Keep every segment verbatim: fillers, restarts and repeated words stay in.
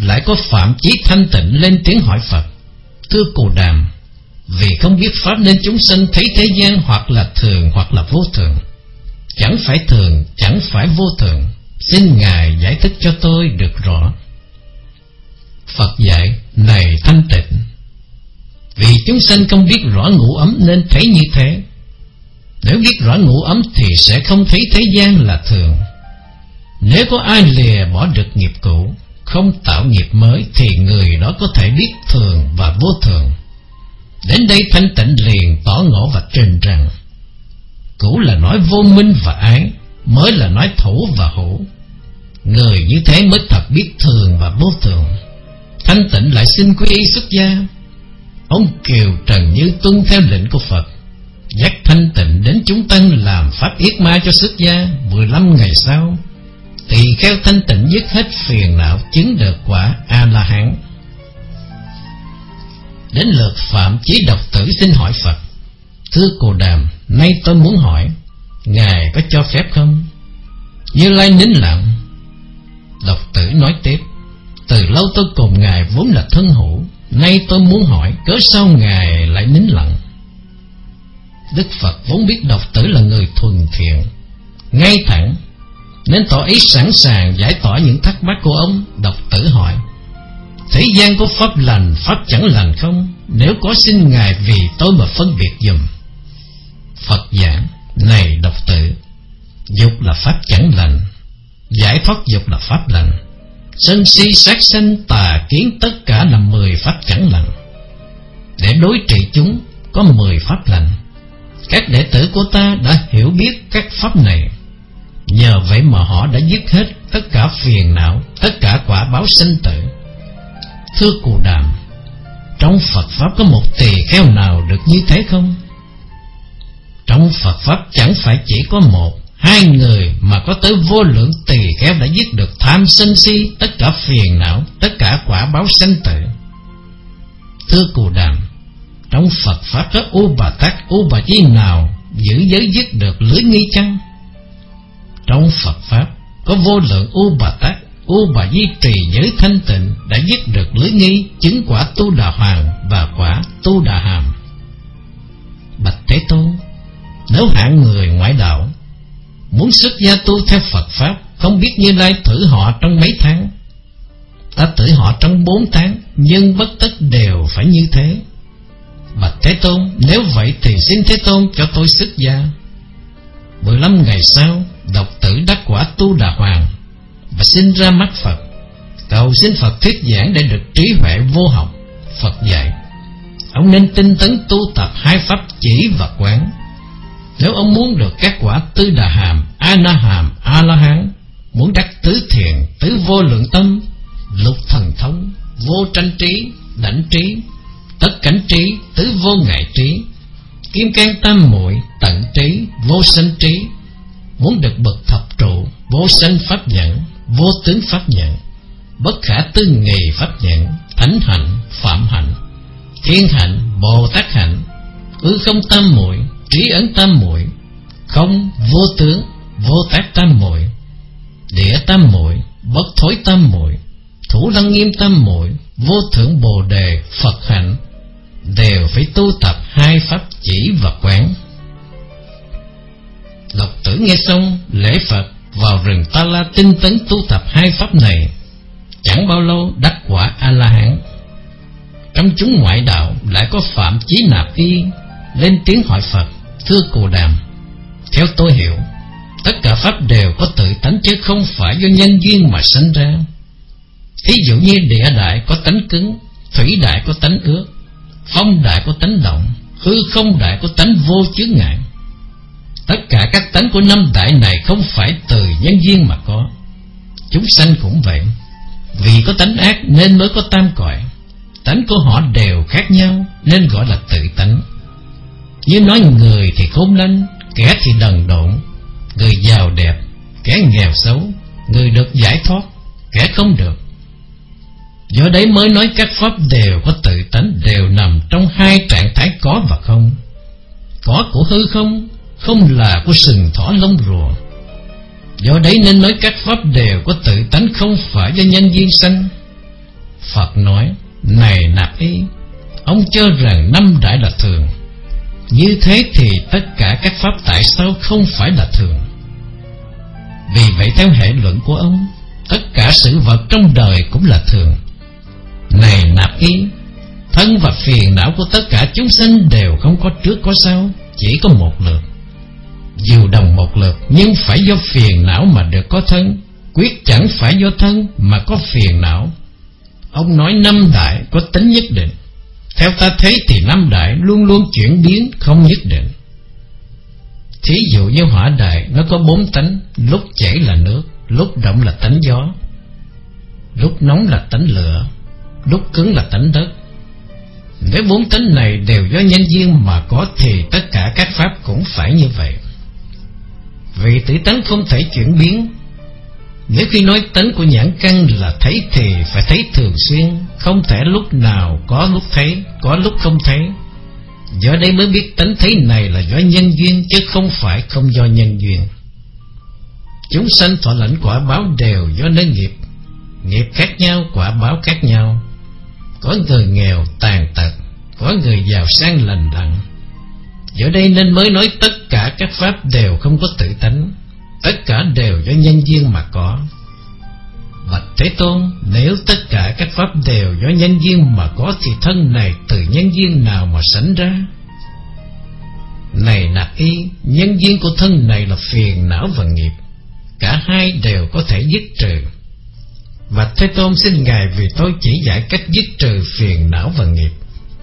lại có Phạm Chí thanh tịnh lên tiếng hỏi Phật: Thưa Cù Đàm, vì không biết pháp nên chúng sanh thấy thế gian hoặc là thường hoặc là vô thường, chẳng phải thường, chẳng phải vô thường, xin Ngài giải thích cho tôi được rõ. Phật dạy: Này thanh tịnh, vì chúng sanh không biết rõ ngũ ấm nên thấy như thế. Nếu biết rõ ngũ ấm thì sẽ không thấy thế gian là thường. Nếu có ai lìa bỏ được nghiệp cũ, không tạo nghiệp mới, thì người đó có thể biết thường và vô thường. Đến đây thanh tịnh liền tỏ ngộ và trình rằng: cũ là nói vô minh và ái, mới là nói thủ và hữu. Người như thế mới thật biết thường và vô thường. Thanh tịnh lại xin quy y xuất gia. Ông Kiều Trần Như tuân theo lệnh của Phật, dắt thanh tịnh đến chúng tăng làm pháp yết ma cho xuất gia. Mười lăm ngày sau, tỳ kheo thanh tịnh dứt hết phiền não, chứng được quả A-la-hán. Đến lượt Phạm Chí độc tử xin hỏi Phật: Thưa Cù Đàm, nay tôi muốn hỏi, Ngài có cho phép không? Như Lai nín lặng. Độc tử nói tiếp: Từ lâu tôi cùng Ngài vốn là thân hữu, nay tôi muốn hỏi, cớ sao Ngài lại nín lặng? Đức Phật vốn biết độc tử là người thuần thiện, ngay thẳng, nên tỏ ý sẵn sàng giải tỏa những thắc mắc của ông. Độc tử hỏi: Thế gian có pháp lành, pháp chẳng lành không? Nếu có xin Ngài vì tôi mà phân biệt dùm. Phật giảng: Này độc tử, dục là pháp chẳng lành, giải thoát dục là pháp lành, sân si sát sanh tà kiến tất cả là mười pháp chẳng lành. Để đối trị chúng có mười pháp lành. Các đệ tử của ta đã hiểu biết các pháp này, nhờ vậy mà họ đã dứt hết tất cả phiền não, tất cả quả báo sanh tử. Thưa Cù Đàm, trong Phật pháp có một tỳ kheo nào được như thế không? Trong Phật pháp chẳng phải chỉ có một, hai người, mà có tới vô lượng tỳ kheo đã dứt được tham sân si, tất cả phiền não, tất cả quả báo sanh tử. Thưa Cù Đàm, trong Phật pháp có U Bà Tát, U Bà Di nào giữ giới dứt được lưới nghi chăng? Trong Phật pháp có vô lượng U Bà Tát, U Bà Di trì giới thanh tịnh đã dứt được lưới nghi, chứng quả Tu Đà Hoàng và quả Tu Đà Hàm. Bạch Thế Tôn, nếu hạng người ngoại đạo muốn xuất gia tu theo Phật pháp, không biết Như Lai thử họ trong mấy tháng? Ta thử họ trong bốn tháng, nhưng bất tất đều phải như thế. Bạch Thế Tôn, nếu vậy thì xin Thế Tôn cho tôi xuất gia. Mười lăm ngày sau, độc tử đắc quả Tu Đà Hoàng và sinh ra mắt Phật, cầu xin Phật thuyết giảng để được trí huệ vô học. Phật dạy: Ông nên tinh tấn tu tập hai pháp chỉ và quán. Nếu ông muốn được các quả Tư Đà Hàm, A Na Hàm, A La Hán, muốn đắc tứ thiền, tứ vô lượng tâm, lục thần thông, vô tranh trí, đảnh trí, tất cảnh trí, tứ vô ngại trí, kim cang tam muội, tận trí, vô sanh trí, muốn được bậc thập trụ, vô sanh pháp nhận, vô tướng pháp nhận, bất khả tư nghì pháp nhận, thánh hạnh, phạm hạnh, thiên hạnh, Bồ Tát hạnh, ư không tam muội, trí ấn tam muội, không vô tướng, vô tác tam muội, địa tam muội, bất thối tam muội, thủ lăng nghiêm tam muội, vô thượng Bồ Đề, Phật hạnh, đều phải tu tập hai pháp chỉ và quán. Độc tử nghe xong lễ Phật, vào rừng Ta La tinh tấn tu tập hai pháp này, chẳng bao lâu đắc quả A La Hán. Trong chúng ngoại đạo lại có Phạm Chí Nạp Y lên tiếng hỏi Phật: Thưa Cù Đàm, theo tôi hiểu, tất cả pháp đều có tự tánh chứ không phải do nhân duyên mà sanh ra. Thí dụ như địa đại có tánh cứng, thủy đại có tánh ướt, phong đại có tánh động, hư không đại có tánh vô chướng ngại. Tất cả các tánh của năm đại này không phải từ nhân duyên mà có. Chúng sanh cũng vậy, vì có tánh ác nên mới có tam cõi. Tánh của họ đều khác nhau nên gọi là tự tánh. Như nói người thì khôn lanh, kẻ thì đần độn, người giàu đẹp, kẻ nghèo xấu, người được giải thoát, kẻ không được. Do đấy mới nói các pháp đều có tự tánh, đều nằm trong hai trạng thái có và không. Có của hư không, không là của sừng thỏ lông rùa. Do đấy nên nói các pháp đều có tự tánh, không phải do nhân duyên sanh. Phật nói: Này Nạp Y, ông cho rằng năm đại là thường, như thế thì tất cả các pháp tại sao không phải là thường? Vì vậy theo hệ luận của ông, tất cả sự vật trong đời cũng là thường. Này Nạp Y, thân và phiền não của tất cả chúng sanh đều không có trước có sau, chỉ có một lượt. Dù đồng một lượt, nhưng phải do phiền não mà được có thân, quyết chẳng phải do thân mà có phiền não. Ông nói năm đại có tính nhất định, theo ta thấy thì năm đại luôn luôn chuyển biến, không nhất định. Thí dụ như hỏa đại, nó có bốn tánh: lúc chảy là nước, lúc động là tánh gió, lúc nóng là tánh lửa, lúc cứng là tánh đất. Nếu bốn tánh này đều do nhân duyên mà có, thì tất cả các pháp cũng phải như vậy. Vì tự tánh không thể chuyển biến. Nếu khi nói tánh của nhãn căn là thấy thì phải thấy thường xuyên, không thể lúc nào có lúc thấy, có lúc không thấy. Do đây mới biết tánh thấy này là do nhân duyên, chứ không phải không do nhân duyên. Chúng sanh thọ lãnh quả báo đều do nên nghiệp. Nghiệp khác nhau, quả báo khác nhau. Có người nghèo tàn tật, có người giàu sang lành lặn. Do đây nên mới nói tất cả các pháp đều không có tự tánh, tất cả đều do nhân duyên mà có. Bạch Thế Tôn, nếu tất cả các pháp đều do nhân duyên mà có, thì thân này từ nhân duyên nào mà sanh ra? Này Nạp Y, nhân duyên của thân này là phiền não và nghiệp, cả hai đều có thể dứt trừ. Bạch Thế Tôn, xin Ngài vì tôi chỉ dạy cách dứt trừ phiền não và nghiệp.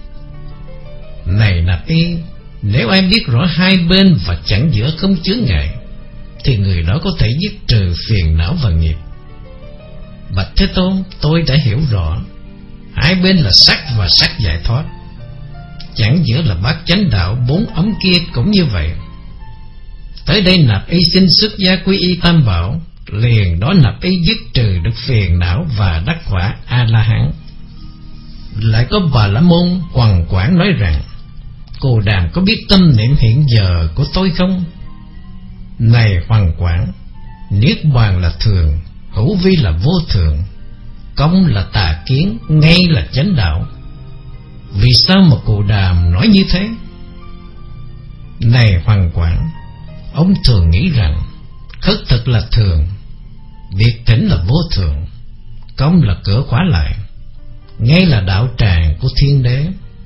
Này Nạp Y, nếu ai biết rõ hai bên và chẳng giữa không chướng ngại, thì người đó có thể dứt trừ phiền não và nghiệp. Bạch Thế Tôn, tôi đã hiểu rõ. Hai bên là sắc và sắc giải thoát, chẳng giữa là bát chánh đạo, bốn ấm kia cũng như vậy. Tới đây Nạp Y xin xuất gia quy y Tam Bảo, liền đó Nạp Y dứt trừ được phiền não và đắc quả A-la-hán. Lại có Bà La Môn Hoằng Quảng nói rằng: Cù Đàm có biết tâm niệm hiện giờ của tôi không? Này Hoằng Quảng, niết bàn là thường, hữu vi là vô thường, công là tà kiến, ngay là chánh đạo. Vì sao mà Cù Đàm nói như thế? Này Hoằng Quảng, ông thường nghĩ rằng khất thực là thường, việc thỉnh là vô thường, công là cửa khóa lại, ngay là đạo tràng của thiên đế.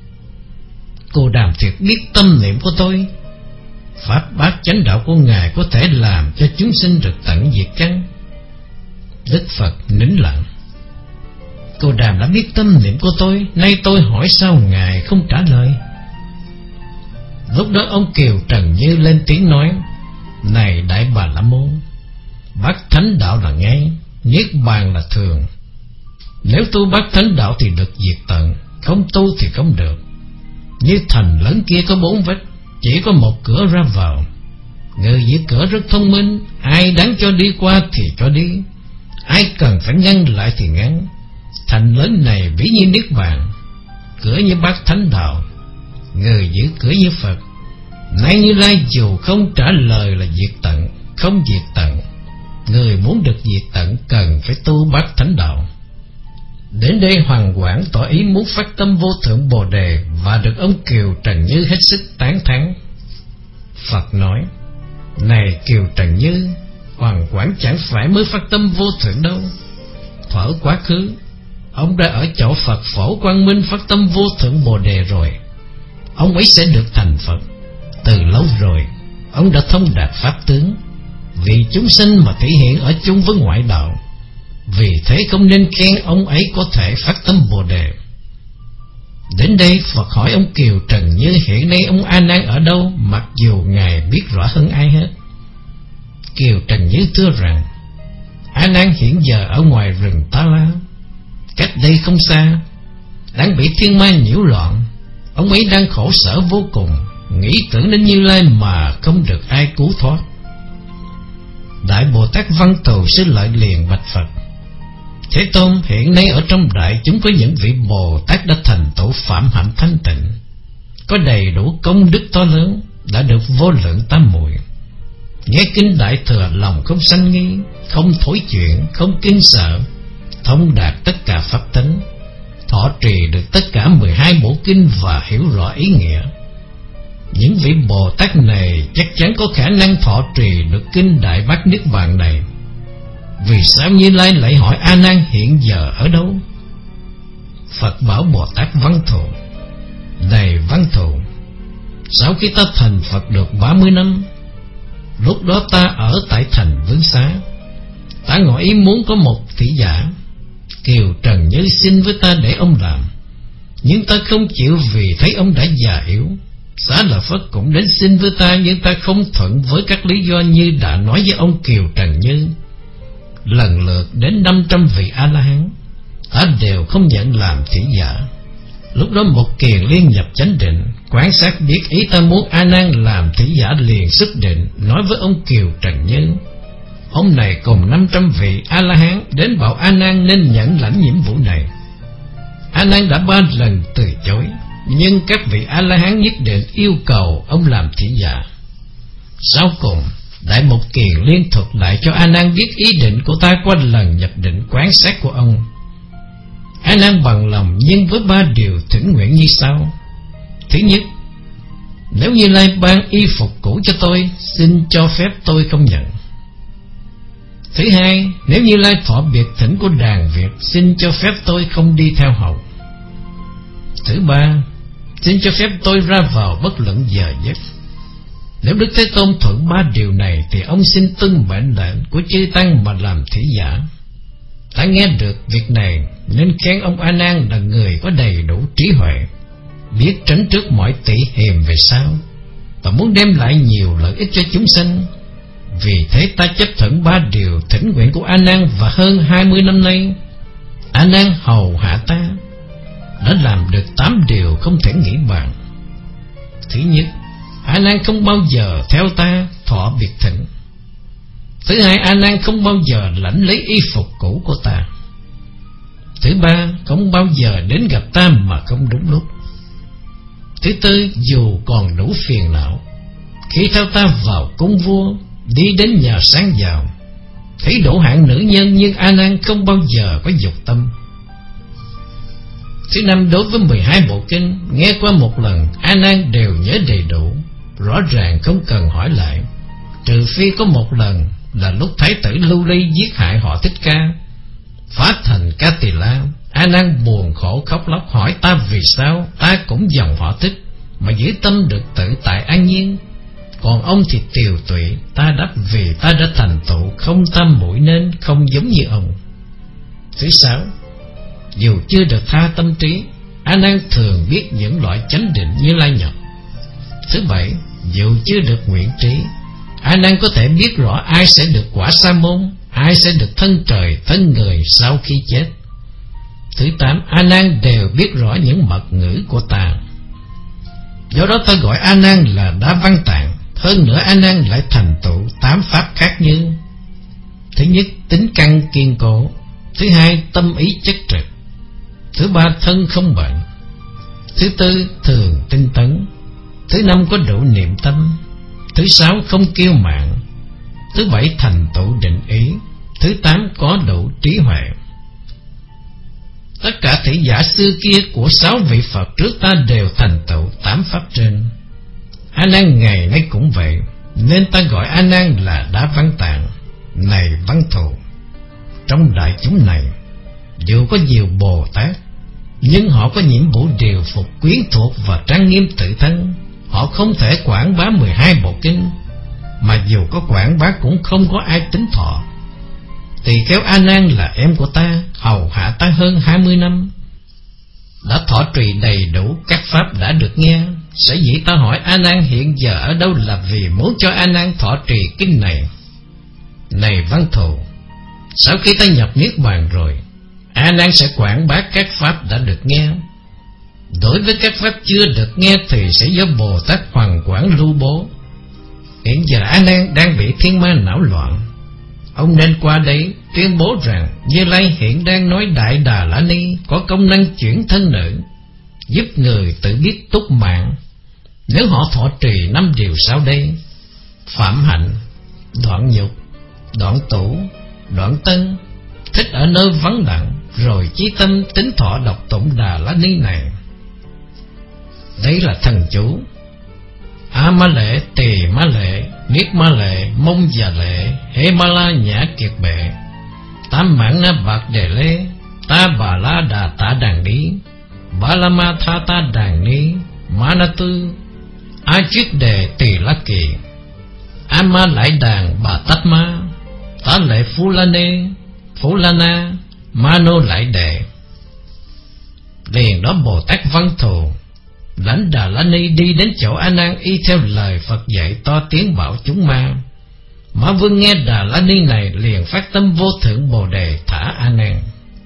Cù Đàm thiệt biết tâm niệm của tôi. Pháp bát chánh đạo của Ngài có thể làm cho chúng sinh được tận diệt chăng? Đức Phật nín lặng. Cù Đàm đã biết tâm niệm của tôi, nay tôi hỏi sao Ngài không trả lời? Lúc đó ông Kiều Trần Như lên tiếng nói: Này Đại Bà La Môn, bát thánh đạo là ngay, niết bàn là thường. Nếu tu bát thánh đạo thì được diệt tận, không tu thì không được. Như thành lớn kia có bốn vách, chỉ có một cửa ra vào. Người giữ cửa rất thông minh, ai đáng cho đi qua thì cho đi, ai cần phải ngăn lại thì ngăn. Thành lớn này ví như niết bàn, cửa như bát thánh đạo, người giữ cửa như Phật. Nay Như Lai dù không trả lời là diệt tận, không diệt tận. Người muốn được diệt tận cần phải tu bát thánh đạo. Đến đây Hoằng Quảng tỏ ý muốn phát tâm vô thượng Bồ Đề, và được ông Kiều Trần Như hết sức tán thán. Phật nói: Này Kiều Trần Như, Hoằng Quảng chẳng phải mới phát tâm vô thượng đâu. Thuở quá khứ, ông đã ở chỗ Phật Phổ Quang Minh phát tâm vô thượng Bồ Đề rồi. Ông ấy sẽ được thành Phật. Từ lâu rồi, ông đã thông đạt pháp tướng, vì chúng sinh mà thể hiện ở chung với ngoại đạo. Vì thế không nên khen ông ấy có thể phát tâm Bồ Đề. Đến đây Phật hỏi ông Kiều Trần Như hiện nay ông A Nan ở đâu, mặc dù Ngài biết rõ hơn ai hết. Kiều Trần Như thưa rằng: A Nan hiện giờ ở ngoài rừng Ta La, cách đây không xa, đang bị thiên ma nhiễu loạn. Ông ấy đang khổ sở vô cùng, nghĩ tưởng đến Như Lai mà không được ai cứu thoát. Đại Bồ Tát Văn Thù Sư Lợi liền bạch Phật: Thế Tôn, hiện nay ở trong đại chúng có những vị Bồ Tát đã thành tựu phạm hạnh thanh tịnh, có đầy đủ công đức to lớn, đã được vô lượng tam muội. Nghe kinh Đại Thừa lòng không sanh nghi, không thối chuyện, không kinh sợ, thông đạt tất cả pháp tánh, thọ trì được tất cả mười hai bộ kinh và hiểu rõ ý nghĩa. Những vị Bồ Tát này chắc chắn có khả năng thọ trì được kinh Đại Bát Niết Bàn này. Vì sao Như Lai lại hỏi A Nan hiện giờ ở đâu? Phật bảo Bồ Tát Văn Thù: này Văn Thù, sau khi ta thành Phật được ba mươi năm, lúc đó ta ở tại thành Vương Xá. Ta ngỏ ý muốn có một thị giả Kiều Trần Như xin với ta để ông làm, nhưng ta không chịu vì thấy ông đã già yếu. Xá Lợi Phất cũng đến xin với ta, nhưng ta không thuận với các lý do như đã nói với ông Kiều Trần Như. Lần lượt đến năm trăm vị A-la-hán, ta đều không nhận làm thị giả. Lúc đó một kiền liên nhập chánh định, quan sát biết ý ta muốn A Nan làm thị giả, liền xuất định nói với ông Kiều Trần Như. Ông này cùng năm trăm vị A-la-hán đến bảo A Nan nên nhận lãnh nhiệm vụ này. A Nan đã ba lần từ chối, nhưng các vị A-la-hán nhất định yêu cầu ông làm thị giả. Sau cùng, Đại Mục Kiền liên thuật lại cho A Nan biết ý định của ta qua lần nhập định quan sát của ông. A Nan bằng lòng nhưng với ba điều thỉnh nguyện như sau. Thứ nhất, nếu Như Lai ban y phục cũ cho tôi, xin cho phép tôi không nhận. Thứ hai, nếu Như Lai thọ biệt thỉnh của đàn Việt, xin cho phép tôi không đi theo hầu. Thứ ba, xin cho phép tôi ra vào bất luận giờ giấc. Nếu Đức Thế Tôn thuận ba điều này, thì ông xin tuân mệnh lệnh của chư tăng mà làm thị giả. Ta nghe được việc này nên khen ông A Nan là người có đầy đủ trí huệ, biết tránh trước mọi tị hiềm về sau, và muốn đem lại nhiều lợi ích cho chúng sanh. Vì thế ta chấp thuận ba điều thỉnh nguyện của A Nan, và hơn hai mươi năm nay A Nan hầu hạ ta đã làm được tám điều không thể nghĩ bàn. Thứ nhất, A Nan không bao giờ theo ta thọ biệt thỉnh. Thứ hai, A Nan không bao giờ lãnh lấy y phục cũ của ta. Thứ ba, không bao giờ đến gặp ta mà không đúng lúc. Thứ tư, dù còn đủ phiền não, khi theo ta vào cung vua, đi đến nhà sáng giàu, thấy đủ hạng nữ nhân, nhưng A Nan không bao giờ có dục tâm. Thứ năm, đối với mười hai bộ kinh nghe qua một lần, A Nan đều nhớ đầy đủ, rõ ràng không cần hỏi lại, trừ phi có một lần là lúc Thái tử Lưu Ly giết hại họ Thích Ca, phá thành Ca Tỳ La. A Nan buồn khổ khóc lóc hỏi ta vì sao ta cũng dòng họ Thích mà giữ tâm được tự tại an nhiên, còn ông thì tiều tụy. Ta đáp vì ta đã thành tựu không tam muội nên không giống như ông. Thứ sáu, dù chưa được tha tâm trí, A Nan thường biết những loại chánh định như Lai Nhật. Thứ bảy, dù chưa được nguyện trí, A Nan có thể biết rõ ai sẽ được quả sa môn, ai sẽ được thân trời thân người sau khi chết. Thứ tám, A Nan đều biết rõ những mật ngữ của ta. Do đó ta gọi A Nan là Đa Văn Tạng. Hơn nữa A Nan lại thành tựu tám pháp khác như: thứ nhất, tính căn kiên cố; thứ hai, tâm ý chất trực; thứ ba, thân không bệnh; thứ tư, thường tinh tấn; thứ năm, có đủ niệm tâm; thứ sáu, không kiêu mạn; thứ bảy, thành tựu định ý; thứ tám, có đủ trí huệ. Tất cả thị giả xưa kia của sáu vị Phật trước ta đều thành tựu tám pháp trên. A Nan ngày nay cũng vậy, nên ta gọi A Nan là Đa Văn Tạng. Này Văn Thù, trong đại chúng này, dù có nhiều Bồ Tát, nhưng họ có nhiệm vụ điều phục quyến thuộc và trang nghiêm tự thân. Họ không thể quảng bá mười hai bộ kinh, mà dù có quảng bá cũng không có ai tính thọ. Tỳ kheo A Nan là em của ta, hầu hạ ta hơn hai mươi năm, đã thọ trì đầy đủ các pháp đã được nghe. Sở dĩ ta hỏi A Nan hiện giờ ở đâu là vì muốn cho A Nan thọ trì kinh này. Này Văn Thù, sau khi ta nhập niết bàn rồi, A Nan sẽ quảng bá các pháp đã được nghe. Đối với các pháp chưa được nghe thì sẽ do Bồ Tát Hoàn Quảng lưu bố. Hiện giờ A Nan đang bị thiên ma não loạn, ông nên qua đây tuyên bố rằng Như Lai hiện đang nói Đại Đà La Ni có công năng chuyển thân nữ, giúp người tự biết túc mạng. Nếu họ thọ trì năm điều sau đây: phạm hạnh, đoạn nhục, đoạn tủ, đoạn tân, thích ở nơi vắng lặng, rồi chí tâm tính thọ đọc tụng Đà La Ni này. Đấy là thần chú A Ma Lệ, Tỳ Ma Lệ, Niết Ma Lệ, Mông Già Lệ, Hê Ma La Nhã Kiệt Bệ, Tam Mạng Na Bạc Đề Lê, Ta Bà La Đà Tạ Đàn Ní, Ba La Ma Tha Ta Đàn Ní, Ma Na Tư, A Chuyết Đề Tỳ La Kỳ, A Ma Lại Đàn Bà Tát Ma, Tá Lệ Phú La Nê, Phú La Na, Ma Nô Lại Đệ. Liền đó Bồ Tát Văn Thù lãnh Đà La Ni đi đến chỗ A Nan, y theo lời Phật dạy to tiếng bảo chúng ma. Ma Vương nghe Đà La Ni này liền phát tâm vô thượng Bồ Đề thả A Nan.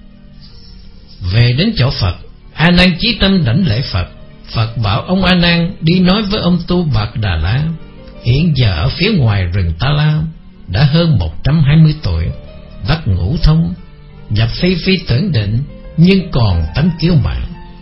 Về đến chỗ Phật, A Nan chí tâm đảnh lễ Phật. Phật bảo ông A Nan đi nói với ông Tu Bạc Đà La, hiện giờ ở phía ngoài rừng Ta La, đã hơn một trăm hai mươi tuổi, đắc ngũ thông, nhập phi phi tưởng định, nhưng còn tánh kiêu mạn,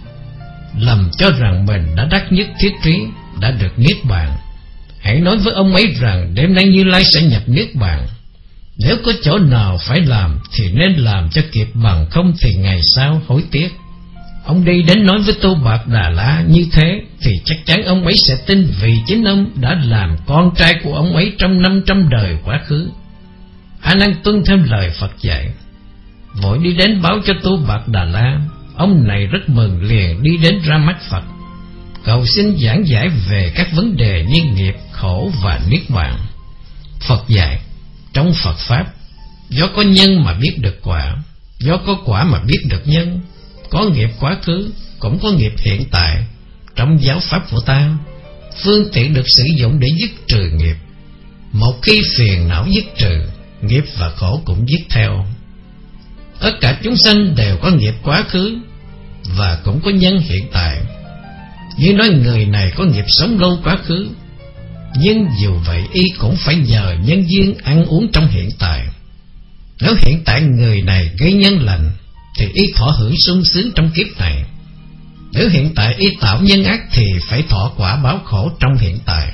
lầm cho rằng mình đã đắc nhất thiết trí, đã được niết bàn. Hãy nói với ông ấy rằng đêm nay Như Lai sẽ nhập niết bàn. Nếu có chỗ nào phải làm thì nên làm cho kịp, bằng không thì ngày sau hối tiếc. Ông đi đến nói với Tu Bạc Đà La như thế thì chắc chắn ông ấy sẽ tin, vì chính ông đã làm con trai của ông ấy trong năm trăm đời quá khứ. A Nan tuân theo lời Phật dạy, vội đi đến báo cho Tu Bạc Đà La. Ông này rất mừng, liền đi đến ra mắt Phật, cầu xin giảng giải về các vấn đề như nghiệp, khổ và niết bàn. Phật dạy, trong Phật Pháp, do có nhân mà biết được quả, do có quả mà biết được nhân. Có nghiệp quá khứ, cũng có nghiệp hiện tại. Trong giáo Pháp của ta, phương tiện được sử dụng để dứt trừ nghiệp. Một khi phiền não dứt trừ, nghiệp và khổ cũng dứt theo. Tất cả chúng sanh đều có nghiệp quá khứ và cũng có nhân hiện tại. Như nói người này có nghiệp sống lâu quá khứ, nhưng dù vậy y cũng phải nhờ nhân duyên ăn uống trong hiện tại. Nếu hiện tại người này gây nhân lành thì y thọ hưởng sung sướng trong kiếp này. Nếu hiện tại y tạo nhân ác thì phải thọ quả báo khổ trong hiện tại.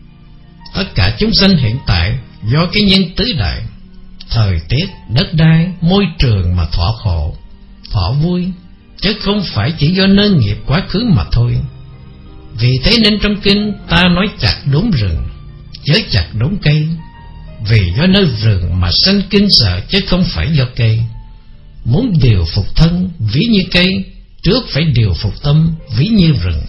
Tất cả chúng sanh hiện tại do cái nhân tứ đại, thời tiết, đất đai, môi trường mà thọ khổ, thọ vui, chứ không phải chỉ do nơi nghiệp quá khứ mà thôi. Vì thế nên trong kinh ta nói chặt đốn rừng, chớ chặt đốn cây. Vì do nơi rừng mà sanh kinh sợ, chứ không phải do cây. Muốn điều phục thân ví như cây, trước phải điều phục tâm ví như rừng.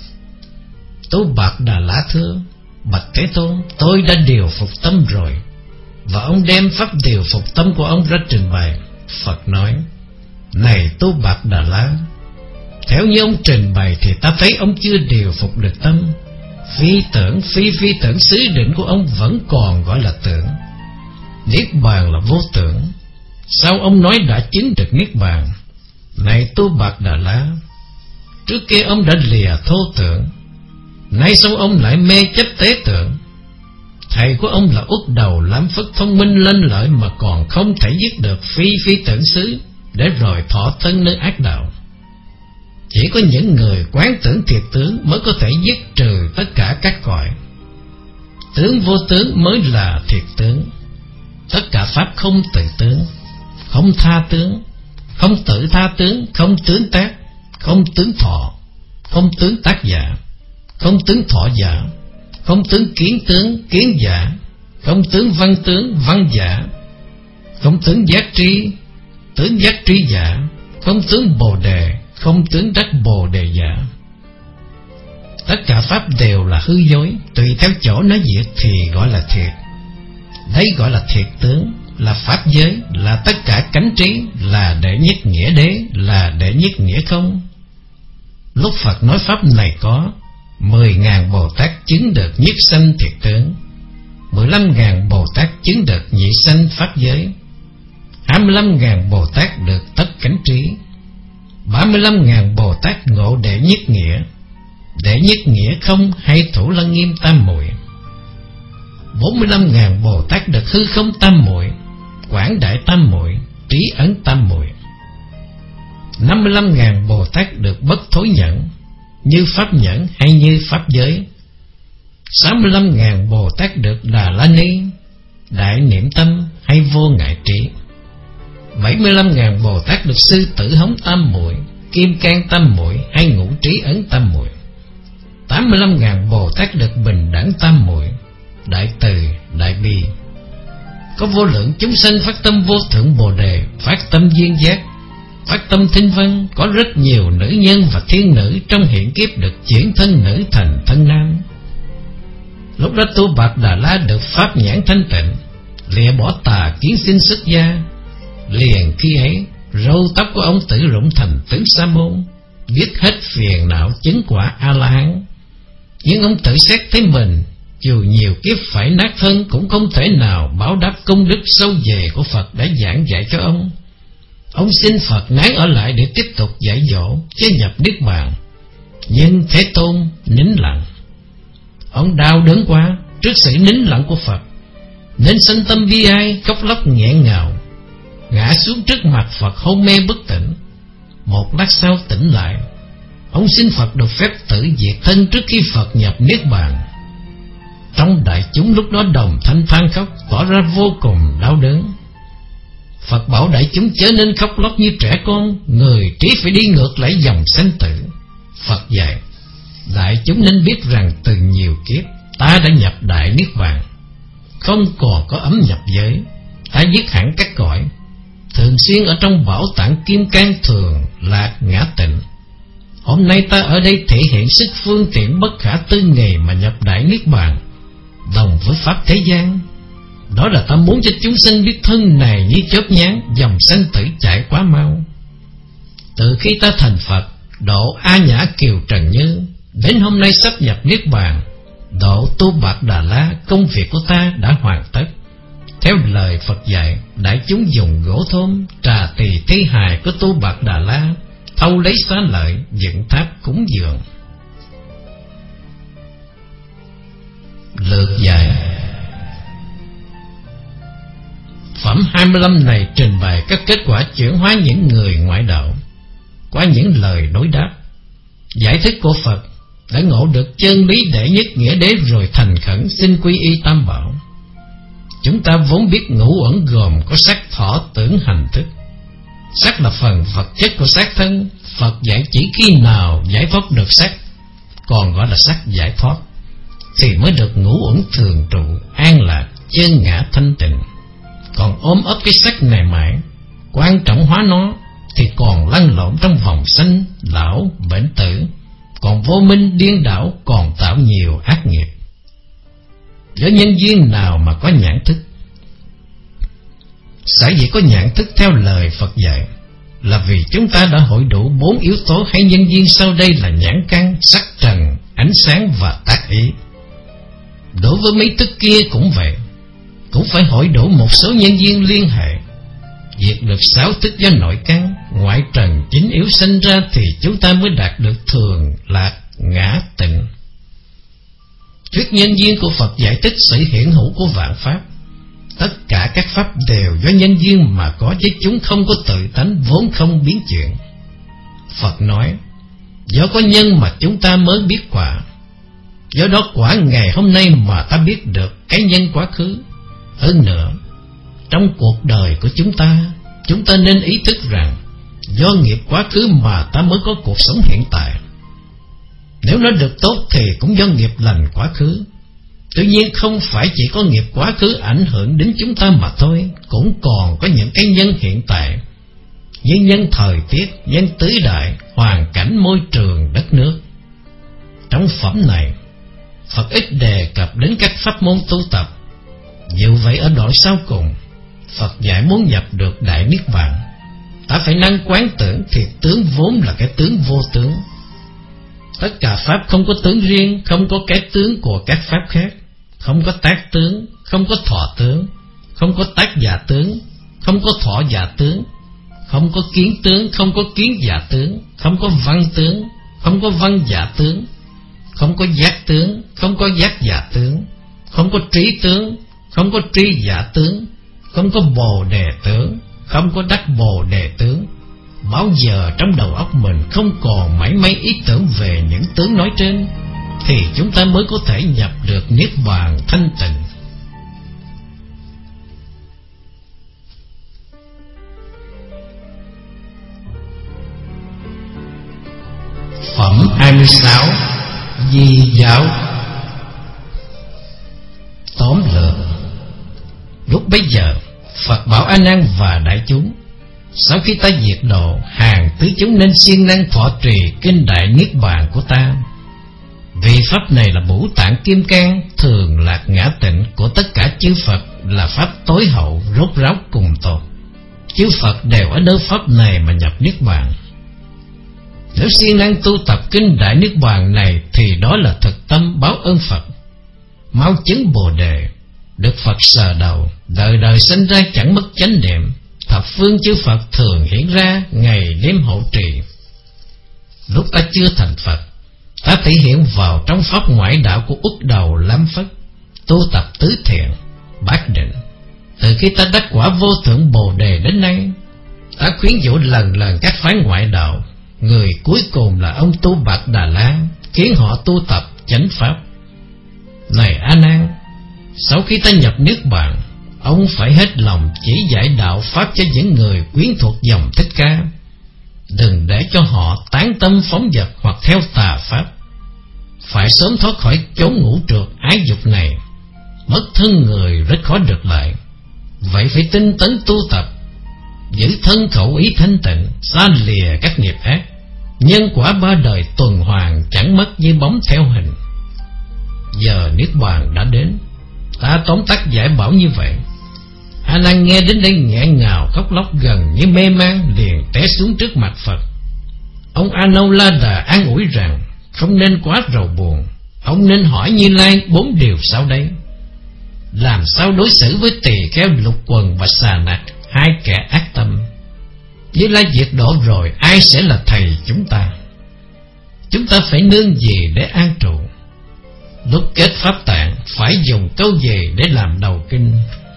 Tu Bạc Đà La thưa, bạch Thế Tôn, tôi đã điều phục tâm rồi. Và ông đem pháp điều phục tâm của ông ra trình bày. Phật nói, này Tu Bạc Đà La, theo như ông trình bày thì ta thấy ông chưa điều phục được tâm. Phi tưởng, phi phi tưởng xứ định của ông vẫn còn gọi là tưởng. Niết bàn là vô tưởng. Sao ông nói đã chứng được niết bàn? Này Tu Bạc Đà La, trước kia ông đã lìa thô tưởng, nay sao ông lại mê chấp tế tưởng? Thầy của ông là Uất Đầu Lam Phất thông minh lên lợi mà còn không thể dứt được phi phi tưởng xứ, để rồi thọ thân nơi ác đạo. Chỉ có những người quán tưởng thiệt tướng mới có thể dứt trừ tất cả các cõi. Tướng vô tướng mới là thiệt tướng. Tất cả pháp không tự tướng, không tha tướng, không tự tha tướng, không tướng tác, không tướng thọ, không tướng tác giả, không tướng thọ giả, không tướng kiến tướng, kiến giả, không tướng văn tướng, văn giả, không tướng giác tri, tướng giác tri giả, không tướng bồ đề, không tướng đắc bồ đề giả. Tất cả pháp đều là hư dối, tùy theo chỗ nó diệt thì gọi là thiệt. Đấy gọi là thiệt tướng, là pháp giới, là tất cả cánh trí, là đệ nhất nghĩa đế, là đệ nhất nghĩa không. Lúc Phật nói pháp này có mười ngàn Bồ Tát chứng được nhất sanh thiệt tướng, mười lăm ngàn Bồ Tát chứng được nhị sanh pháp giới, hai mươi lăm ngàn Bồ Tát được tất cánh trí, ba mươi lăm ngàn Bồ Tát ngộ đệ nhất nghĩa, đệ nhất nghĩa không hay thủ lăng nghiêm tam muội, bốn mươi lăm ngàn Bồ Tát được hư không tam muội, quảng đại tam muội, trí ấn tam muội, năm mươi lăm ngàn Bồ Tát được bất thối nhẫn, như pháp nhẫn hay như pháp giới, sáu mươi lăm ngàn Bồ Tát được Đà La Ni, đại niệm tâm hay vô ngại trí, bảy mươi lăm ngàn Bồ Tát được sư tử hống tam muội, kim cang tam muội hay ngũ trí ấn tam muội. Tám mươi lăm ngàn Bồ Tát được bình đẳng tam muội, đại từ, đại bi. Có vô lượng chúng sanh phát tâm vô thượng Bồ Đề, phát tâm duyên giác, phát tâm thinh văn. Có rất nhiều nữ nhân và thiên nữ trong hiện kiếp được chuyển thân nữ thành thân nam. Lúc đó Tu Bạt Đà La được pháp nhãn thanh tịnh, lìa bỏ tà kiến sinh xuất gia. Liền khi ấy, râu tóc của ông tử rụng thành tướng Sa Môn, biết hết phiền não, chứng quả A-la-hán. Nhưng ông tự xét thấy mình dù nhiều kiếp phải nát thân cũng không thể nào báo đáp công đức sâu dày của Phật đã giảng dạy cho ông. Ông xin Phật nán ở lại để tiếp tục dạy dỗ chứ nhập niết bàn. Nhưng Thế Tôn nín lặng. Ông đau đớn quá trước sự nín lặng của Phật, nên sanh tâm bi ai, khóc lóc nghẹn ngào, ngã xuống trước mặt Phật hôn mê bất tỉnh. Một lát sau tỉnh lại, ông xin Phật được phép tự diệt thân trước khi Phật nhập niết bàn. Trong đại chúng lúc đó đồng thanh than khóc, tỏ ra vô cùng đau đớn. Phật bảo đại chúng chớ nên khóc lóc như trẻ con, người trí phải đi ngược lại dòng sanh tử. Phật dạy đại chúng nên biết rằng từ nhiều kiếp ta đã nhập đại niết bàn, không còn có ấm nhập giới. Ta dứt hẳn các cõi, thường xuyên ở trong bảo tạng kim cang thường lạc ngã tịnh. Hôm nay ta ở đây thể hiện sức phương tiện bất khả tư nghì mà nhập đại niết bàn, đồng với pháp thế gian. Đó là ta muốn cho chúng sinh biết thân này như chớp nhán, dòng sanh tử chạy quá mau. Từ khi ta thành Phật, độ A Nhã Kiều Trần Như, đến hôm nay sắp nhập niết bàn, độ Tu Bạt Đà La, công việc của ta đã hoàn tất. Theo lời Phật dạy, đại chúng dùng gỗ thôm, trà tỳ thi hài của Tu Bạt Đà La, thâu lấy xá lợi, dựng tháp cúng dường. Lược dạy. Phẩm hai mươi lăm này trình bày các kết quả chuyển hóa những người ngoại đạo qua những lời đối đáp. Giải thích của Phật đã ngộ được chân lý đệ nhất nghĩa đế rồi thành khẩn xin quy y Tam Bảo. Chúng ta vốn biết ngũ uẩn gồm có sắc, thọ, tưởng, hành, thức. Sắc là phần vật chất của xác thân. Phật dạy chỉ khi nào giải thoát được sắc, còn gọi là sắc giải thoát, thì mới được ngũ uẩn thường trụ, an lạc, chân ngã thanh tịnh. Còn ôm ấp cái sắc này mãi, quan trọng hóa nó, thì còn lăn lộn trong vòng sanh, lão, bệnh tử, còn vô minh điên đảo, còn tạo nhiều ác nghiệp. Do nhân duyên nào mà có nhãn thức? Sở dĩ có nhãn thức theo lời Phật dạy là vì chúng ta đã hội đủ bốn yếu tố hay nhân duyên sau đây là nhãn căn, sắc trần, ánh sáng và tác ý. Đối với mấy thức kia cũng vậy, cũng phải hội đủ một số nhân duyên liên hệ. Diệt được sáu thức do nội căn, ngoại trần chính yếu sinh ra thì chúng ta mới đạt được thường lạc ngã tịnh. Thuyết nhân duyên của Phật giải thích sự hiện hữu của vạn pháp. Tất cả các pháp đều do nhân duyên mà có, chứ chúng không có tự tánh, vốn không biến chuyển. Phật nói, do có nhân mà chúng ta mới biết quả. Do đó quả ngày hôm nay mà ta biết được cái nhân quá khứ. Hơn nữa, trong cuộc đời của chúng ta, chúng ta nên ý thức rằng do nghiệp quá khứ mà ta mới có cuộc sống hiện tại. Nếu nó được tốt thì cũng do nghiệp lành quá khứ. Tuy nhiên không phải chỉ có nghiệp quá khứ ảnh hưởng đến chúng ta mà thôi, cũng còn có những cái nhân hiện tại, như nhân thời tiết, nhân tứ đại, hoàn cảnh môi trường đất nước. Trong phẩm này, Phật ít đề cập đến các pháp môn tu tập. Dù vậy ở đoạn sau cùng, Phật dạy muốn nhập được đại niết bàn, ta phải năng quán tưởng thì tướng vốn là cái tướng vô tướng. Tất cả pháp không có tướng riêng, không có cái tướng của các pháp khác, không có tác tướng, không có thọ tướng, không có tác giả tướng, không có thọ giả tướng, không có kiến tướng, không có kiến giả tướng, không có văn tướng, không có văn giả tướng, không có giác tướng, không có giác giả tướng, không có trí tướng, không có trí giả tướng, không có bồ đề tướng, không có đắc bồ đề tướng. Bao giờ trong đầu óc mình không còn mảy may ý tưởng về những tướng nói trên, thì chúng ta mới có thể nhập được niết bàn thanh tịnh. mươi sáu. Di giáo. Tóm lược, lúc bấy giờ Phật bảo A Nan và đại chúng: sau khi ta diệt độ, hàng tứ chúng nên siêng năng thọ trì kinh Đại Niết Bàn của ta. Vì pháp này là Bửu Tạng Kim Cang, thường lạc ngã tịnh của tất cả chư Phật, là pháp tối hậu, rốt ráo cùng tột. Chư Phật đều ở nơi pháp này mà nhập Niết Bàn. Nếu siêng năng tu tập kinh Đại Niết Bàn này thì đó là thực tâm báo ơn Phật, mau chứng Bồ Đề, được Phật sờ đầu, đời đời sinh ra chẳng mất chánh niệm. Thập phương chư Phật thường hiện ra, ngày đêm hộ trì. Lúc ta chưa thành Phật, ta thể hiện vào trong pháp ngoại đạo của Uất Đầu Lam Phất, tu tập tứ thiện, bát định. Từ khi ta đắc quả vô thượng Bồ Đề đến nay, ta khuyến dụ lần lần các phái ngoại đạo. Người cuối cùng là ông Tu Bạt Đà La, khiến họ tu tập chánh pháp. Này A Nan, sau khi ta nhập Niết Bàn, ông phải hết lòng chỉ dạy đạo pháp cho những người quyến thuộc dòng Thích Ca. Đừng để cho họ tán tâm phóng dật hoặc theo tà pháp. Phải sớm thoát khỏi chốn ngũ trượt ái dục này, mất thân người rất khó được lại. Vậy phải tinh tấn tu tập, giữ thân khẩu ý thanh tịnh, xa lìa các nghiệp ác. Nhân quả ba đời tuần hoàn chẳng mất như bóng theo hình. Giờ Niết Bàn đã đến, ta tóm tắt giải bảo như vậy. A Nan nghe đến đây nghẹn ngào khóc lóc, gần như mê man, liền té xuống trước mặt Phật. Ông A Nâu La Đà an ủi rằng không nên quá rầu buồn. Ông nên hỏi Như Lai bốn điều sau đây: làm sao đối xử với tỳ kheo, lục quần và xà nặc, hai kẻ ác tâm? Như Lai diệt độ rồi, ai sẽ là thầy chúng ta? Chúng ta phải nương gì để an trụ? Lúc kết pháp tạng phải dùng câu gì để làm đầu kinh?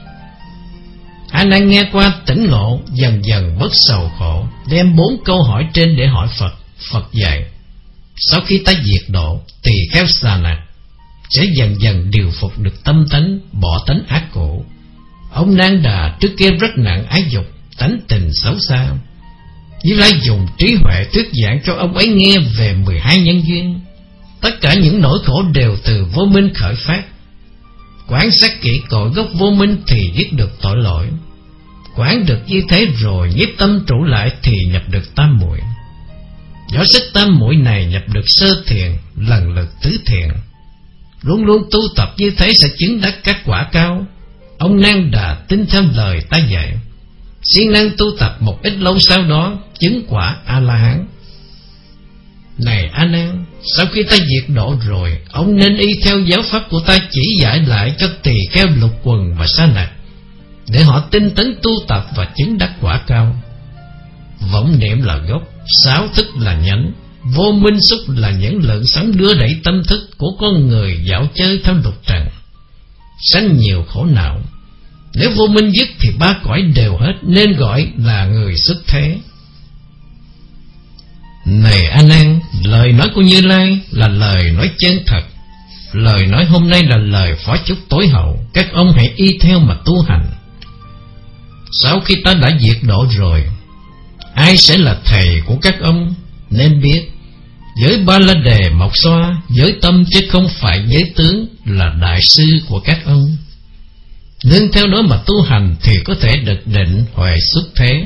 A Nan nghe qua tỉnh ngộ, dần dần bớt sầu khổ, đem bốn câu hỏi trên để hỏi Phật. Phật dạy: sau khi ta diệt độ, tỳ kheo xà nặc sẽ dần dần điều phục được tâm tánh, bỏ tánh ác cũ. Ông Nan Đà trước kia rất nặng ái dục, tánh tình xấu xa. Như Lai dùng trí huệ thuyết giảng cho ông ấy nghe về mười hai nhân duyên. Tất cả những nỗi khổ đều từ vô minh khởi phát. Quán sát kỹ cội gốc vô minh thì biết được tội lỗi. Quán được như thế rồi, nhiếp tâm trụ lại thì nhập được tam muội. Do sức tam muội này nhập được sơ thiền, lần lượt tứ thiền. Luôn luôn tu tập như thế sẽ chứng đắc các quả cao. Ông Nan Đà tin theo lời ta dạy, siêng năng tu tập, một ít lâu sau đó chứng quả A-la-hán. Này A Nan, sau khi ta diệt độ rồi, ông nên y theo giáo pháp của ta chỉ dạy lại cho tỳ kheo, lục quần và sa nặc, để họ tinh tấn tu tập và chứng đắc quả cao. Vọng niệm là gốc, sáu thức là nhánh, vô minh xúc là những lượng sống đưa đẩy tâm thức của con người dạo chơi theo lục trần, sanh nhiều khổ não. Nếu vô minh dứt thì ba cõi đều hết, nên gọi là người xuất thế. Này A Nan, lời nói của Như Lai là lời nói chân thật. Lời nói hôm nay là lời phó chúc tối hậu, các ông hãy y theo mà tu hành. Sau khi ta đã diệt độ rồi, ai sẽ là thầy của các ông? Nên biết, giới Ba La Đề Mộc Xoa, giới tâm chứ không phải giới tướng, là đại sư của các ông. Nương theo đó mà tu hành thì có thể được định huệ xuất thế.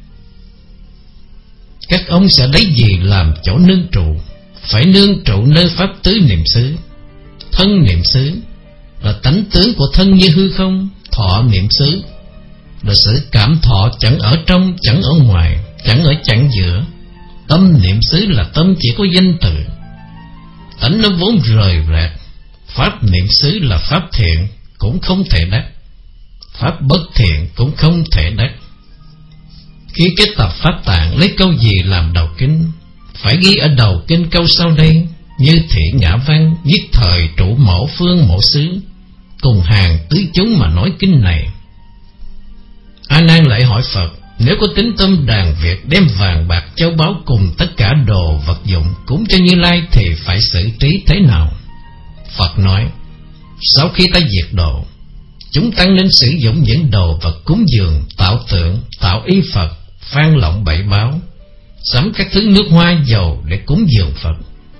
Các ông sẽ lấy gì làm chỗ nương trụ? Phải nương trụ nơi pháp tứ niệm xứ. Thân niệm xứ là tánh tướng của thân như hư không. Thọ niệm xứ là sự cảm thọ chẳng ở trong, chẳng ở ngoài, chẳng ở chẳng giữa. Tâm niệm xứ là tâm chỉ có danh từ, tánh nó vốn rời rạc. Pháp niệm xứ là pháp thiện cũng không thể đắc, pháp bất thiện cũng không thể đắc. Khi kết tập pháp tạng, lấy câu gì làm đầu kinh? Phải ghi ở đầu kinh câu sau đây: như thị ngã văn, nhất thời trụ mẫu phương mẫu xứ, cùng hàng tứ chúng mà nói kinh này. A Nan lại hỏi Phật: nếu có tính tâm đàn việc đem vàng bạc châu báu cùng tất cả đồ vật dụng cúng cho Như Lai thì phải xử trí thế nào? Phật nói: sau khi ta diệt độ, chúng tăng nên sử dụng những đồ vật cúng dường, tạo tượng, tạo y Phật, phan lộng bảy báo, sắm các thứ nước hoa dầu để cúng dường Phật.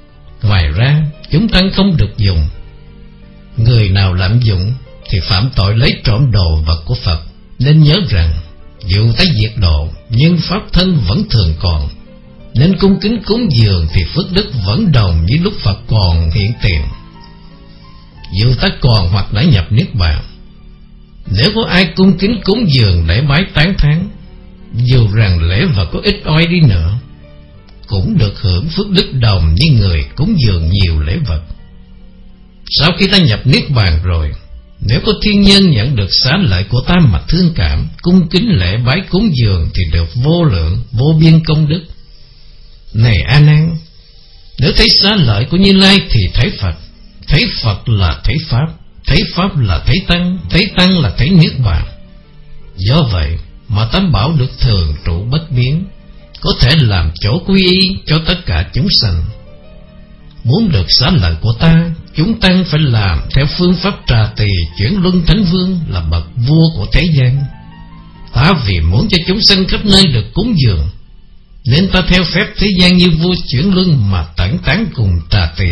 Ngoài ra chúng tăng không được dùng. Người nào lạm dụng thì phạm tội lấy trộm đồ vật của Phật. Nên nhớ rằng dù ta diệt độ, nhưng pháp thân vẫn thường còn. Nên cung kính cúng dường thì phước đức vẫn đồng với lúc Phật còn hiện tiền. Dù ta còn hoặc đã nhập Niết Bàn, nếu có ai cung kính cúng dường lễ bái tán thán, dù rằng lễ vật có ít ỏi đi nữa, cũng được hưởng phước đức đồng như người cúng dường nhiều lễ vật. Sau khi ta nhập Niết Bàn rồi, nếu có thiên nhân nhận được xá lợi của ta mà thương cảm, cung kính lễ bái cúng dường thì được vô lượng, vô biên công đức. Này A Nan, nếu thấy xá lợi của Như Lai thì thấy Phật, thấy Phật là thấy Pháp, thấy Pháp là thấy Tăng, thấy Tăng là thấy Niết Bàn. Do vậy mà Tam Bảo được thường trụ bất biến, có thể làm chỗ quy y cho tất cả chúng sanh. Muốn được xá lợi của ta, chúng tăng phải làm theo phương pháp Trà Tỳ chuyển luân thánh vương là bậc vua của thế gian. Ta vì muốn cho chúng sanh khắp nơi được cúng dường, nên ta theo phép thế gian như vua chuyển luân mà tẩn tán cùng Trà Tỳ.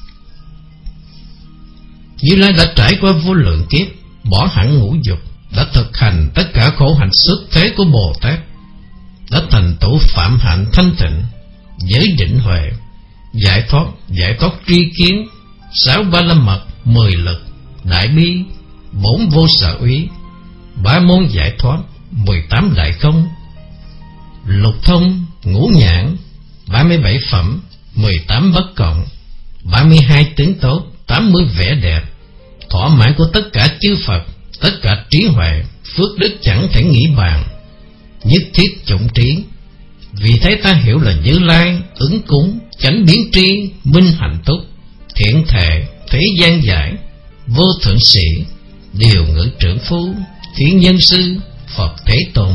Như Lai đã trải qua vô lượng kiếp, bỏ hẳn ngũ dục, đã thực hành tất cả khổ hạnh xuất thế của Bồ Tát, đã thành tựu phạm hạnh thanh tịnh, giới định huệ, giải thoát, giải thoát tri kiến, sáu ba la mật, mười lực, đại bi, bốn vô sở úy, ba môn giải thoát, mười tám đại không, lục thông, ngũ nhãn, ba mươi bảy phẩm, mười tám bất cộng, ba mươi hai tướng tốt, tám mươi vẻ đẹp, thỏa mãn của tất cả chư Phật, tất cả trí huệ, phước đức chẳng thể nghĩ bàn, nhất thiết chủng trí. Vì thế ta hiểu là Như Lai, ứng cúng, chánh biến tri, minh hạnh túc, thiện thệ, thế gian giải, vô thượng sĩ, điều ngữ trưởng phu, thiên nhân sư, Phật Thế Tôn.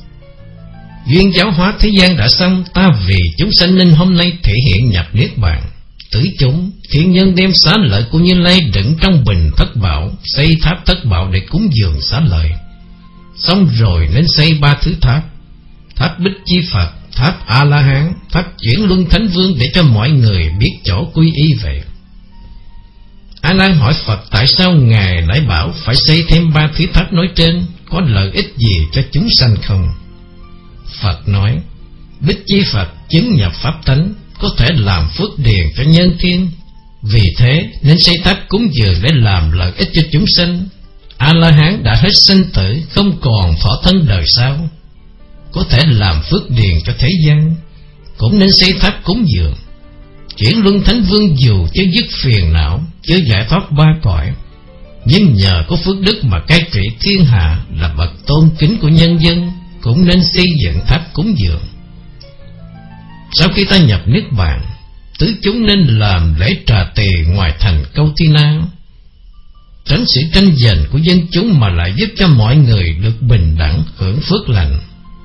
Duyên giáo hóa thế gian đã xong, ta vì chúng sanh nên hôm nay thể hiện nhập Niết Bàn. Tử chúng, thiên nhân đem xá lợi của Như Lai đựng trong bình thất bảo, xây tháp thất bảo để cúng dường xá lợi. Xong rồi nên xây ba thứ tháp: tháp Bích Chi Phật, tháp A La Hán, tháp chuyển luân thánh vương, để cho mọi người biết chỗ quy y về. A Nan hỏi Phật tại sao ngài lại bảo phải xây thêm ba thứ tháp nói trên, có lợi ích gì cho chúng sanh không? Phật nói: Bích Chi Phật chứng nhập pháp tánh, có thể làm phước điền cho nhân thiên, vì thế nên xây tháp cúng dường để làm lợi ích cho chúng sanh. A La Hán đã hết sinh tử, không còn thọ thân đời sau, có thể làm phước điền cho thế gian, cũng nên xây tháp cúng dường. Chuyển luân thánh vương dù chưa dứt phiền não, chưa giải thoát ba cõi, nhưng nhờ có phước đức mà cai trị thiên hạ, là bậc tôn kính của nhân dân, cũng nên xây dựng tháp cúng dường. Sau khi ta nhập Niết Bàn, tứ chúng nên làm lễ trà tỳ ngoài thành Câu Thi Na, tránh sự tranh giành của dân chúng mà lại giúp cho mọi người được bình đẳng hưởng phước lành.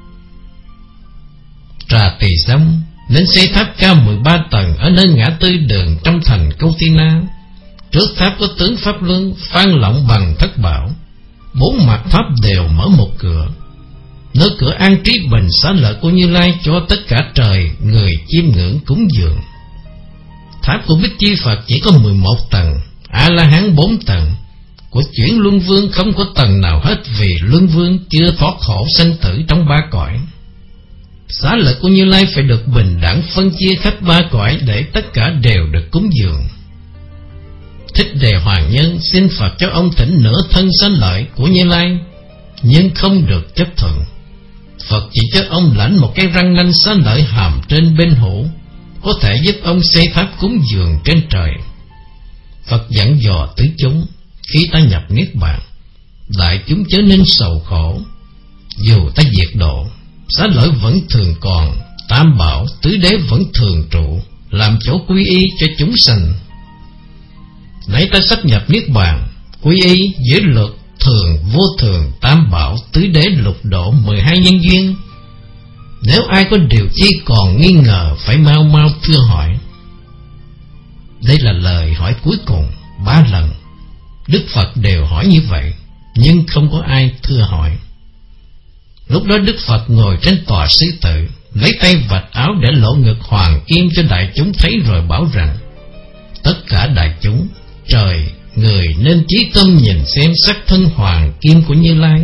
Trà tỳ xong nên xây tháp cao mười ba tầng ở nơi ngã tư đường trong thành Câu Thi Na. Trước tháp có tướng Pháp Luân phan lộng bằng thất bảo, bốn mặt tháp đều mở một cửa, nơi cửa an trí bình xá lợi của Như Lai cho tất cả trời người chiêm ngưỡng cúng dường. Tháp của Bích Chi Phật chỉ có mười một tầng, A La Hán bốn tầng, của chuyển luân vương không có tầng nào hết, vì luân vương chưa thoát khổ sanh tử trong ba cõi. Xá lợi của Như Lai phải được bình đẳng phân chia khắp ba cõi, để tất cả đều được cúng dường. Thích Đề Hoàng Nhân xin Phật cho ông thỉnh nửa thân xá lợi của Như Lai, nhưng không được chấp thuận. Phật chỉ cho ông lãnh một cái răng nanh xá lợi hàm trên bên hữu, có thể giúp ông xây tháp cúng dường trên trời. Phật dặn dò tứ chúng: khi ta nhập Niết Bàn, đại chúng chớ nên sầu khổ. Dù ta diệt độ, xá lợi vẫn thường còn, tam bảo tứ đế vẫn thường trụ, làm chỗ quy y cho chúng sanh. Nãy ta sắp nhập Niết Bàn, quy y với luật thường, vô thường, tam bảo, tứ đế, lục độ, mười hai nhân duyên. Nếu ai có điều chi còn nghi ngờ, phải mau mau thưa hỏi. Đây là lời hỏi cuối cùng. Ba lần Đức Phật đều hỏi như vậy, nhưng không có ai thưa hỏi. Lúc đó Đức Phật ngồi trên tòa sư tử, lấy tay vạch áo để lộ ngực hoàng kim cho đại chúng thấy, rồi bảo rằng: tất cả đại chúng, trời, người nên chí tâm nhìn xem sắc thân hoàng kim của Như Lai.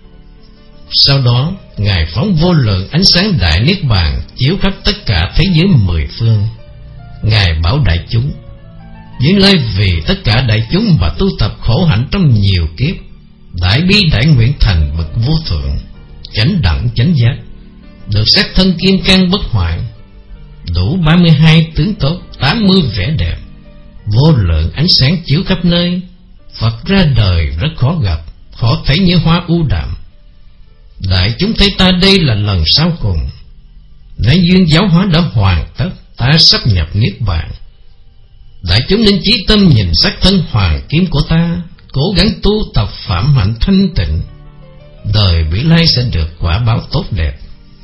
Sau đó, Ngài phóng vô lượng ánh sáng đại niết bàn chiếu khắp tất cả thế giới mười phương. Ngài bảo đại chúng: Như Lai vì tất cả đại chúng mà tu tập khổ hạnh trong nhiều kiếp, đại bi đại nguyện thành bậc vô thượng, chánh đẳng chánh giác, được sắc thân kim cang bất hoại, đủ ba mươi hai tướng tốt, tám mươi vẻ đẹp, vô lượng ánh sáng chiếu khắp nơi. Phật ra đời rất khó gặp, khó thấy như hoa u đàm. Đại chúng thấy ta đây là lần sau cùng, nay duyên giáo hóa đã hoàn tất, ta sắp nhập niết bàn. Đại chúng nên chí tâm nhìn sắc thân hoàng kim của ta, cố gắng tu tập phạm hạnh thanh tịnh, đời vĩ lai sẽ được quả báo tốt đẹp.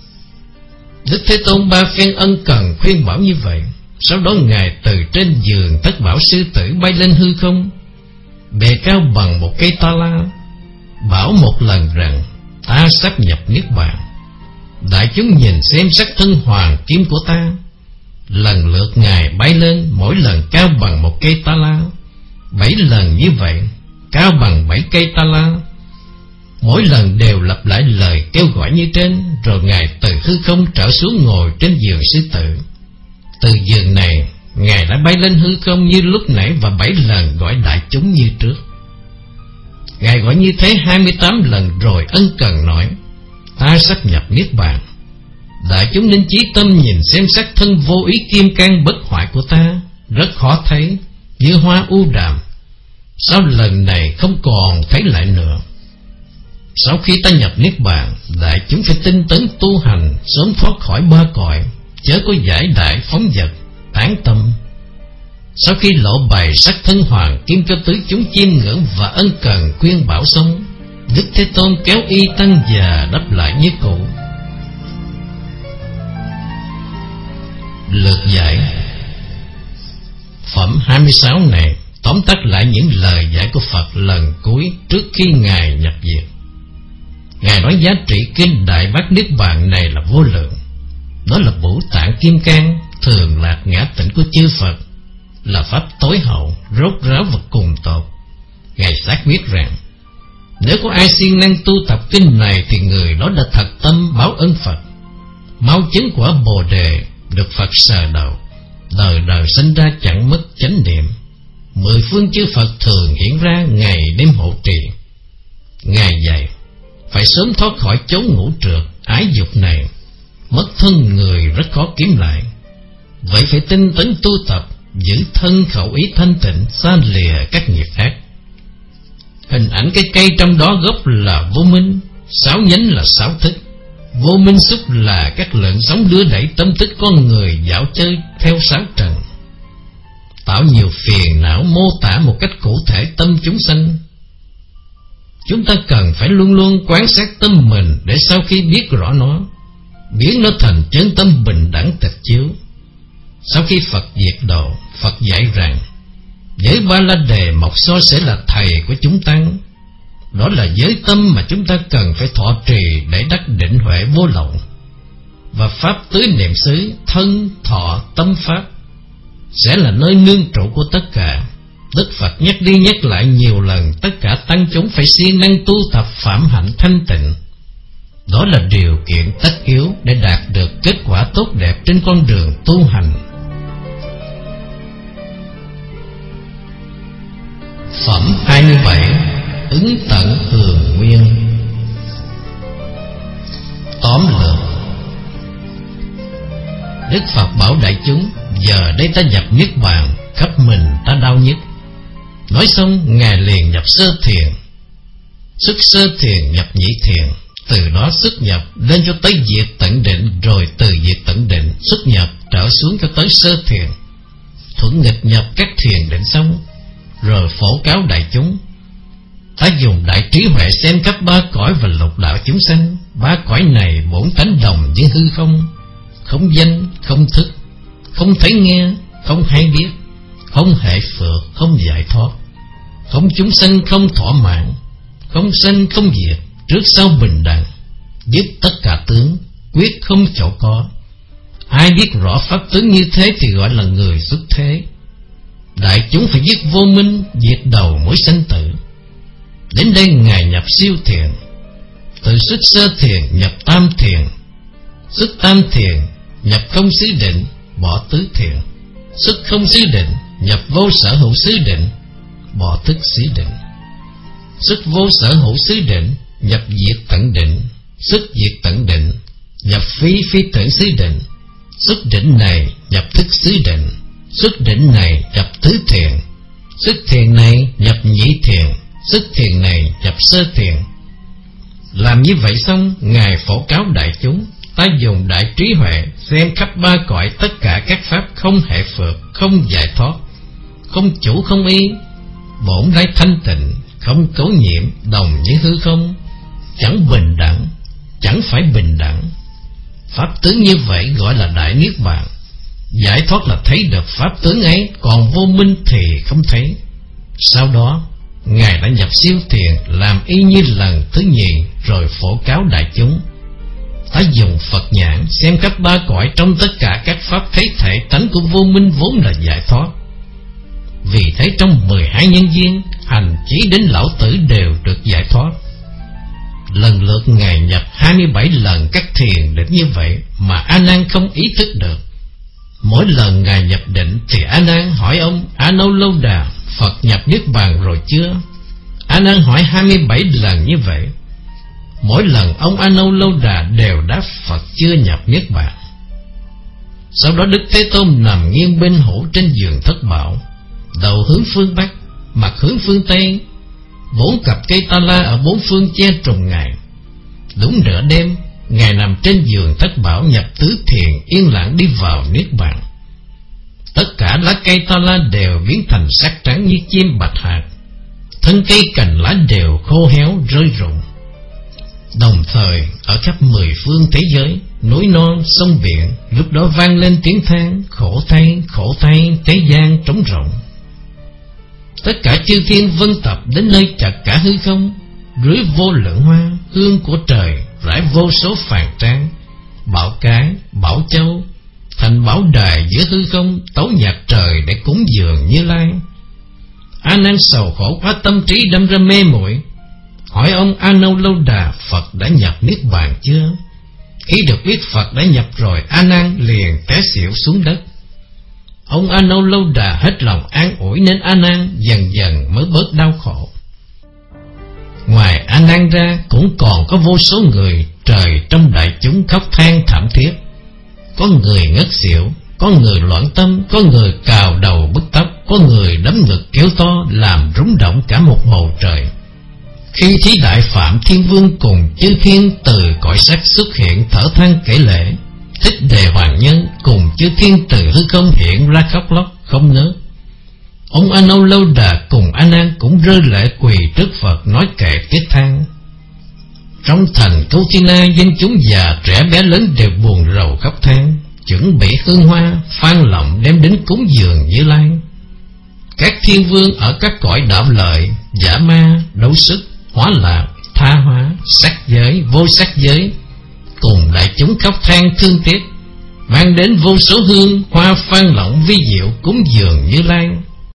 Đức Thế Tôn ba phen ân cần khuyên bảo như vậy. Sau đó Ngài từ trên giường tất bảo sư tử bay lên hư không, bề cao bằng một cây ta la, bảo một lần rằng: Ta sắp nhập niết bàn. Đại chúng nhìn xem sắc thân hoàng kim của ta. Lần lượt Ngài bay lên, mỗi lần cao bằng một cây ta la. Bảy lần như vậy, cao bằng bảy cây ta la. Mỗi lần đều lặp lại lời kêu gọi như trên. Rồi Ngài từ hư không trở xuống ngồi trên giường sư tử. Từ giường này, Ngài đã bay lên hư không như lúc nãy, và bảy lần gọi đại chúng như trước. Ngài gọi như thế hai mươi tám lần rồi ân cần nói: Ta sắp nhập niết bàn. Đại chúng nên chí tâm nhìn xem sắc thân vô ý kim cang bất hoại của ta, rất khó thấy, như hoa u đàm. Sau lần này không còn thấy lại nữa. Sau khi ta nhập niết bàn, đại chúng phải tinh tấn tu hành, sớm thoát khỏi ba cõi, chớ có giải đại phóng dật, tán tâm. Sau khi lộ bày sắc thân hoàng kim cho tứ chúng chiêm ngưỡng và ân cần khuyên bảo xong, Đức Thế Tôn kéo y tăng già đáp lại như cũ. Lược giải phẩm hai mươi sáu này tóm tắt lại những lời dạy của Phật lần cuối trước khi Ngài nhập diệt. Ngài nói giá trị kinh Đại Bát Niết Bàn này là vô lượng. Nó là Bổ Tạng Kim Cang, thường lạc ngã tịnh của chư Phật, là pháp tối hậu, rốt ráo và cùng tột. Ngài xác quyết rằng nếu có ai siêng năng tu tập kinh này thì người đó đã thật tâm báo ơn Phật, mau chứng quả Bồ Đề, được Phật sờ đầu, đời đời sinh ra chẳng mất chánh niệm. Mười phương chư Phật thường hiện ra ngày đêm hộ trì. Ngài dạy phải sớm thoát khỏi chốn ngũ trượt ái dục này, mất thân người rất khó kiếm lại. Vậy phải tinh tấn tu tập, giữ thân khẩu ý thanh tịnh, xa lìa các nghiệp ác. Hình ảnh cái cây trong đó gốc là vô minh, sáu nhánh là sáu thức. Vô minh xúc là các lợn sống đưa đẩy tâm thức con người dạo chơi theo sáu trần, tạo nhiều phiền não, mô tả một cách cụ thể tâm chúng sanh. Chúng ta cần phải luôn luôn quan sát tâm mình, để sau khi biết rõ nó, biến nó thành chân tâm bình đẳng tịch chiếu. Sau khi Phật diệt độ, Phật dạy rằng giới Ba La Đề Mộc So sẽ là thầy của chúng tăng. Đó là giới tâm mà chúng ta cần phải thọ trì để đắc định huệ vô lậu. Và pháp tứ niệm xứ, thân, thọ, tâm pháp sẽ là nơi nương trụ của tất cả. Đức Phật nhắc đi nhắc lại nhiều lần, tất cả tăng chúng phải siêng năng tu tập phạm hạnh thanh tịnh. Đó là điều kiện tất yếu để đạt được kết quả tốt đẹp trên con đường tu hành. Phẩm hai mươi bảy. Ứng tận hường nguyên. Tóm lược: Đức Phật bảo đại chúng, giờ đây ta nhập niết bàn, khắp mình ta đau nhức. Nói xong, Ngài liền nhập sơ thiền. Xuất sơ thiền nhập nhị thiền, từ đó xuất nhập lên cho tới diệt tận định, rồi từ diệt tận định xuất nhập trở xuống cho tới sơ thiền. Thuận nghịch nhập các thiền định xong, rồi phổ cáo đại chúng. Ta dùng đại trí huệ xem khắp ba cõi và lục đạo chúng sanh. Ba cõi này bổn tánh đồng với hư không, không danh, không thức, không thấy nghe, không hay biết, không hệ phược, không giải thoát, không chúng sanh, không thỏa mãn, không sanh, không diệt, trước sau bình đẳng, dứt tất cả tướng, quyết không chỗ có. Ai biết rõ pháp tướng như thế thì gọi là người xuất thế. đại chúng phải giết vô minh, diệt đầu mối sanh tử. Đến đây Ngài nhập siêu thiền, từ xuất sơ thiền nhập tam thiền, xuất tam thiền nhập không xứ định, bỏ tứ thiền, xuất không xứ định nhập vô sở hữu xứ định, bỏ thức xứ định, xuất vô sở hữu xứ định nhập diệt tận định, xuất diệt tận định nhập phi phi tưởng xứ định, xuất định này nhập thức xứ định, xuất định này nhập tứ thiền, xuất thiền này nhập nhị thiền, xuất thiền này nhập sơ thiền. Làm như vậy xong, Ngài phổ cáo đại chúng, ta dùng đại trí huệ xem khắp ba cõi tất cả các pháp không hệ phược, không giải thoát, không chủ không y, bổn lai thanh tịnh, không cấu nhiễm, đồng với hư không, chẳng bình đẳng, chẳng phải bình đẳng. Pháp tướng như vậy gọi là đại niết bàn. Giải thoát là thấy được pháp tướng ấy, còn vô minh thì không thấy. Sau đó Ngài đã nhập siêu thiền, làm y như lần thứ nhì, rồi phổ cáo đại chúng. Ta dùng Phật nhãn xem khắp ba cõi, trong tất cả các pháp thấy thể tánh của vô minh vốn là giải thoát. Vì thế trong mười hai nhân duyên, hành chí đến lão tử đều được giải thoát. Lần lượt Ngài nhập hai mươi bảy lần các thiền định như vậy mà A Nan không ý thức được. Mỗi lần Ngài nhập định thì A Nan hỏi ông A Nâu Lâu Đà, Phật nhập niết bàn rồi chưa? A Nan hỏi hai mươi bảy lần như vậy. Mỗi lần ông A Nâu Lâu Đà đều đáp Phật chưa nhập niết bàn. Sau đó Đức Thế Tôn nằm nghiêng bên hữu trên giường thất bảo, đầu hướng phương Bắc, mặt hướng phương Tây. Bốn cặp cây ta la ở bốn phương che trùng Ngài. Đúng nửa đêm, Ngài nằm trên giường thất bảo nhập tứ thiền, yên lặng đi vào niết bàn. Tất cả lá cây ta la đều biến thành sắc trắng như chim bạch hạc, thân cây cành lá đều khô héo rơi rụng. Đồng thời ở khắp mười phương thế giới, núi non sông biển lúc đó vang lên tiếng than: khổ thay, khổ thay, thế gian trống rỗng. Tất cả chư thiên vân tập đến nơi chật cả hư không, rưới vô lượng hoa hương của trời, rải vô số phàn trang, bảo cái, bảo châu, thành bảo đài giữa hư không, tấu nhạc trời để cúng dường Như Lai. A Nan sầu khổ quá, tâm trí đâm ra mê muội, hỏi ông A Nâu Lâu Đà, Phật đã nhập niết bàn chưa? Khi được biết Phật đã nhập rồi, A Nan liền té xỉu xuống đất. Ông A Nâu Lâu Đà hết lòng an ủi nên A Nan dần dần mới bớt đau khổ. Ngoài A Nan ra cũng còn có vô số người trời trong đại chúng khóc than thảm thiết. Có người ngất xỉu, có người loạn tâm, có người cào đầu bứt tóc, có người đấm ngực kêu to làm rúng động cả một bầu trời. Khi Thí Đại Phạm Thiên Vương cùng chư thiên từ cõi sắc xuất hiện thở than kể lễ, Thích Đề Hoàng Nhân cùng chư thiên từ hư không hiện ra khóc lóc không ngớt. Ông A Nâu Lâu Đà cùng A Nan cũng rơi lệ quỳ trước Phật nói kệ tiếc than. Trong thành Câu Thiên Na, dân chúng già trẻ bé lớn đều buồn rầu khóc than, chuẩn bị hương hoa phan lộng đem đến cúng dường Như Lai. Các thiên vương ở các cõi đạo lợi, giả ma, đấu sức, hóa lạc, tha hóa, sắc giới, vô sắc giới cùng đại chúng khóc than thương tiếc, mang đến vô số hương hoa phan lộng vi diệu cúng dường Như Lai.